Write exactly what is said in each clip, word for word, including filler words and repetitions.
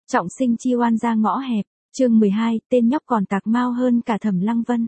Trọng sinh chi oan ra ngõ hẹp, chương mười hai, tên nhóc còn tạc mau hơn cả Thẩm Lăng Vân.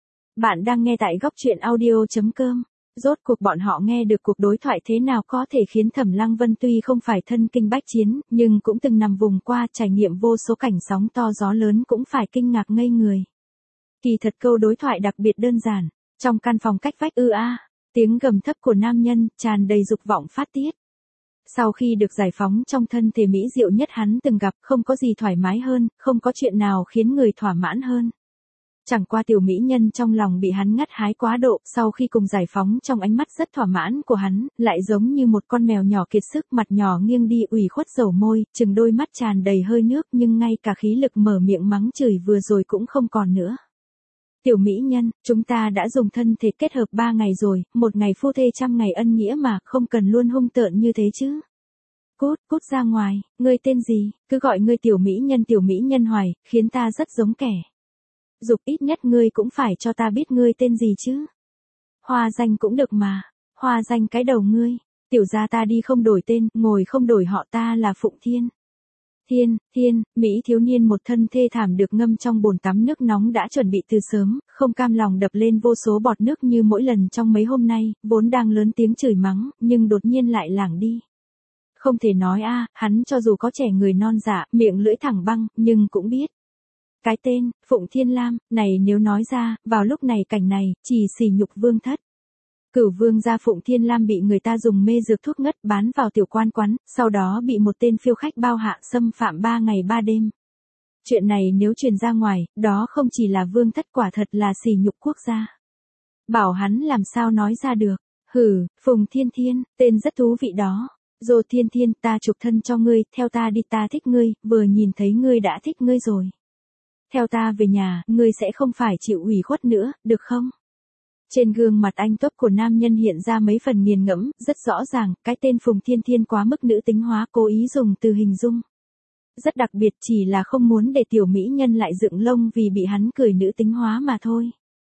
Bạn đang nghe tại góc truyện audio chấm com. Rốt cuộc bọn họ nghe được cuộc đối thoại thế nào có thể khiến Thẩm Lăng Vân tuy không phải thân kinh bách chiến, nhưng cũng từng nằm vùng qua trải nghiệm vô số cảnh sóng to gió lớn cũng phải kinh ngạc ngây người. Kỳ thật câu đối thoại đặc biệt đơn giản, trong căn phòng cách vách ư a, tiếng gầm thấp của nam nhân tràn đầy dục vọng phát tiết. Sau khi được giải phóng trong thân thể mỹ diệu nhất hắn từng gặp, không có gì thoải mái hơn, không có chuyện nào khiến người thỏa mãn hơn. Chẳng qua tiểu mỹ nhân trong lòng bị hắn ngắt hái quá độ, sau khi cùng giải phóng trong ánh mắt rất thỏa mãn của hắn, lại giống như một con mèo nhỏ kiệt sức, mặt nhỏ nghiêng đi ủy khuất dầu môi, chừng đôi mắt tràn đầy hơi nước nhưng ngay cả khí lực mở miệng mắng chửi vừa rồi cũng không còn nữa. Tiểu mỹ nhân, chúng ta đã dùng thân thể kết hợp ba ngày rồi, một ngày phu thê trăm ngày ân nghĩa mà, không cần luôn hung tợn như thế chứ. Cút, cút ra ngoài, ngươi tên gì, cứ gọi ngươi tiểu mỹ nhân tiểu mỹ nhân hoài, khiến ta rất giống kẻ. Dục ít nhất ngươi cũng phải cho ta biết ngươi tên gì chứ. Hoa danh cũng được mà, hoa danh cái đầu ngươi, tiểu gia ta đi không đổi tên, ngồi không đổi họ, ta là Phụng Thiên. Thiên, thiên, Mỹ thiếu niên một thân thê thảm được ngâm trong bồn tắm nước nóng đã chuẩn bị từ sớm, không cam lòng đập lên vô số bọt nước như mỗi lần trong mấy hôm nay, vốn đang lớn tiếng chửi mắng, nhưng đột nhiên lại lảng đi. Không thể nói a, hắn cho dù có trẻ người non dạ, miệng lưỡi thẳng băng, nhưng cũng biết. Cái tên, Phụng Thiên Lam, này nếu nói ra, vào lúc này cảnh này, chỉ sỉ nhục vương thất. Cửu vương gia Phụng Thiên Lam bị người ta dùng mê dược thuốc ngất bán vào tiểu quan quán, sau đó bị một tên phiêu khách bao hạ xâm phạm ba ngày ba đêm. Chuyện này nếu truyền ra ngoài, đó không chỉ là vương thất, quả thật là sỉ nhục quốc gia. Bảo hắn làm sao nói ra được, hừ, Phùng Thiên Thiên, tên rất thú vị đó. Dô Thiên Thiên, ta chụp thân cho ngươi, theo ta đi, ta thích ngươi, vừa nhìn thấy ngươi đã thích ngươi rồi. Theo ta về nhà, ngươi sẽ không phải chịu ủy khuất nữa, được không? Trên gương mặt anh tuấn của nam nhân hiện ra mấy phần nghiền ngẫm, rất rõ ràng, cái tên Phùng Thiên Thiên quá mức nữ tính hóa, cố ý dùng từ hình dung. Rất đặc biệt, chỉ là không muốn để tiểu mỹ nhân lại dựng lông vì bị hắn cười nữ tính hóa mà thôi.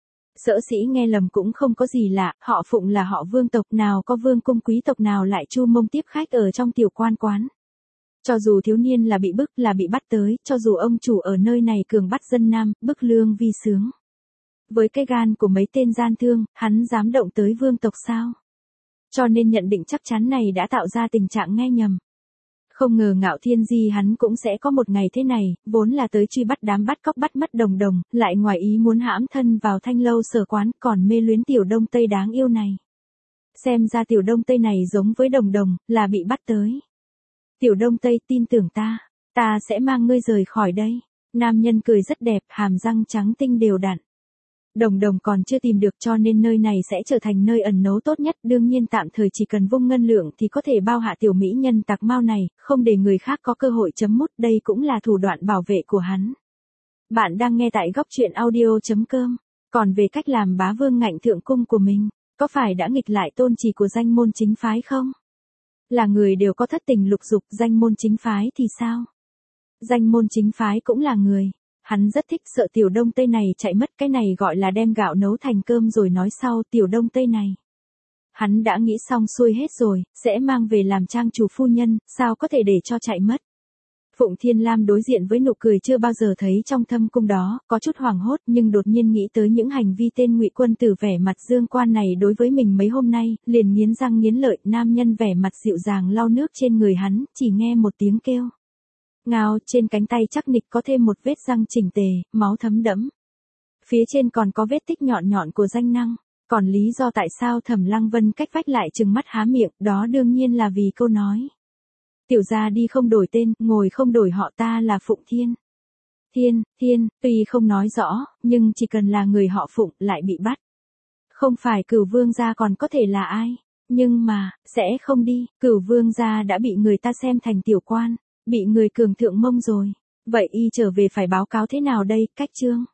Sở sĩ nghe lầm cũng không có gì lạ, họ Phụng là họ vương tộc, nào có vương cung quý tộc nào lại chu mông tiếp khách ở trong tiểu quan quán. Cho dù thiếu niên là bị bức, là bị bắt tới, cho dù ông chủ ở nơi này cường bắt dân nam, bức lương vi sướng. Với cái gan của mấy tên gian thương, hắn dám động tới vương tộc sao? Cho nên nhận định chắc chắn này đã tạo ra tình trạng nghe nhầm. Không ngờ Ngạo Thiên Di hắn cũng sẽ có một ngày thế này, vốn là tới truy bắt đám bắt cóc bắt mất Đồng Đồng, lại ngoài ý muốn hãm thân vào thanh lâu sở quán, còn mê luyến tiểu đông tây đáng yêu này. Xem ra tiểu đông tây này giống với Đồng Đồng, là bị bắt tới. Tiểu đông tây, tin tưởng ta, ta sẽ mang ngươi rời khỏi đây. Nam nhân cười rất đẹp, hàm răng trắng tinh đều đặn. Đồng Đồng còn chưa tìm được cho nên nơi này sẽ trở thành nơi ẩn náu tốt nhất, đương nhiên tạm thời chỉ cần vung ngân lượng thì có thể bao hạ tiểu mỹ nhân tạc mau này, không để người khác có cơ hội chấm mút, đây cũng là thủ đoạn bảo vệ của hắn. Bạn đang nghe tại góc truyện audio chấm com, còn về cách làm bá vương ngạnh thượng cung của mình, có phải đã nghịch lại tôn chỉ của danh môn chính phái không? Là người đều có thất tình lục dục, danh môn chính phái thì sao? Danh môn chính phái cũng là người. Hắn rất thích, sợ tiểu đông tây này chạy mất, cái này gọi là đem gạo nấu thành cơm rồi nói sau, tiểu đông tây này. Hắn đã nghĩ xong xuôi hết rồi, sẽ mang về làm trang chủ phu nhân, sao có thể để cho chạy mất. Phụng Thiên Lam đối diện với nụ cười chưa bao giờ thấy trong thâm cung đó, có chút hoảng hốt nhưng đột nhiên nghĩ tới những hành vi tên Ngụy quân tử vẻ mặt dương quan này đối với mình mấy hôm nay, liền nghiến răng nghiến lợi. Nam nhân vẻ mặt dịu dàng lau nước trên người hắn, chỉ nghe một tiếng kêu. Ngao, trên cánh tay chắc nịch có thêm một vết răng chỉnh tề, máu thấm đẫm. Phía trên còn có vết tích nhọn nhọn của danh năng, còn lý do tại sao Thẩm Lăng Vân cách vách lại trừng mắt há miệng, đó đương nhiên là vì câu nói. Tiểu gia đi không đổi tên, ngồi không đổi họ, ta là Phụng Thiên. Thiên, Thiên, tuy không nói rõ, nhưng chỉ cần là người họ Phụng lại bị bắt. Không phải Cửu vương gia còn có thể là ai, nhưng mà, sẽ không đi, Cửu vương gia đã bị người ta xem thành tiểu quan. Bị người cường thượng mông rồi. Vậy y trở về phải báo cáo thế nào đây, cách chương?